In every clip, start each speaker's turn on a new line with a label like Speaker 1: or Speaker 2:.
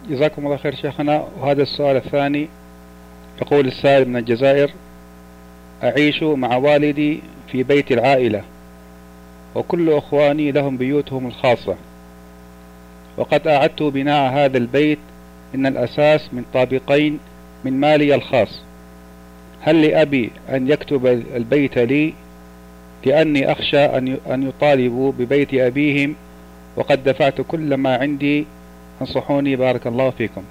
Speaker 1: جزاكم الله خير شيخنا. وهذا السؤال الثاني، يقول السائل من الجزائر: أعيش مع والدي في بيت العائلة، وكل أخواني لهم بيوتهم الخاصة، وقد أعدت بناء هذا البيت إن الأساس من طابقين من مالي الخاص. هل لأبي أن يكتب البيت لي، لأني أخشى أن يطالبوا ببيت أبيهم وقد دفعت كل ما عندي؟ انصحوني بارك الله فيكم.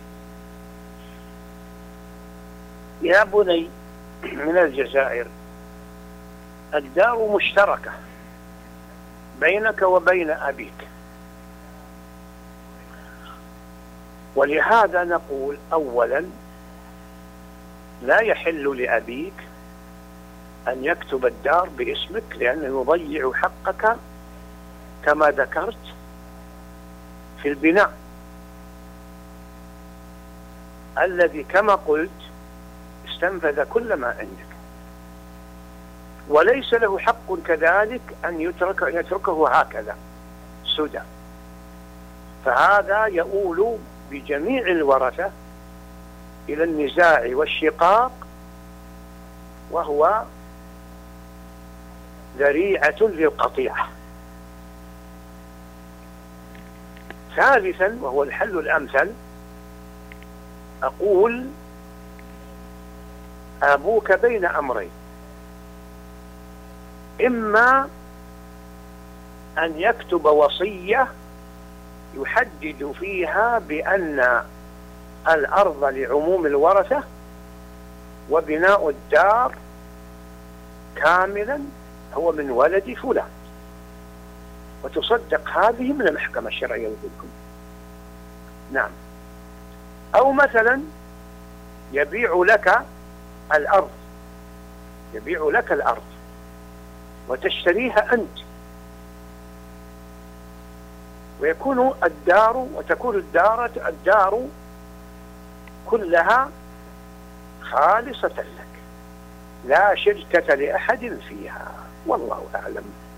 Speaker 2: يا بني من الجزائر، الدار مشتركة بينك وبين أبيك، ولهذا نقول أولا لا يحل لأبيك أن يكتب الدار باسمك، لأنه يضيع حقك كما ذكرت في البناء الذي كما قلت استنفذ كل ما عندك، وليس له حق كذلك أن يتركه هكذا سدى. فهذا يؤول بجميع الورثة إلى النزاع والشقاق، وهو ذريعة للقطيعة. ثالثا، وهو الحل الأمثل، أقول أبوك بين أمرين: إما أن يكتب وصية يحدد فيها بأن الأرض لعموم الورثة وبناء الدار كاملا هو من ولد فلان، وتصدق هذه من المحكمة الشرعية لكم. نعم. أو مثلا يبيع لك الأرض وتشتريها أنت، وتكون الدار كلها خالصة لك، لا شركة لأحد فيها، والله أعلم.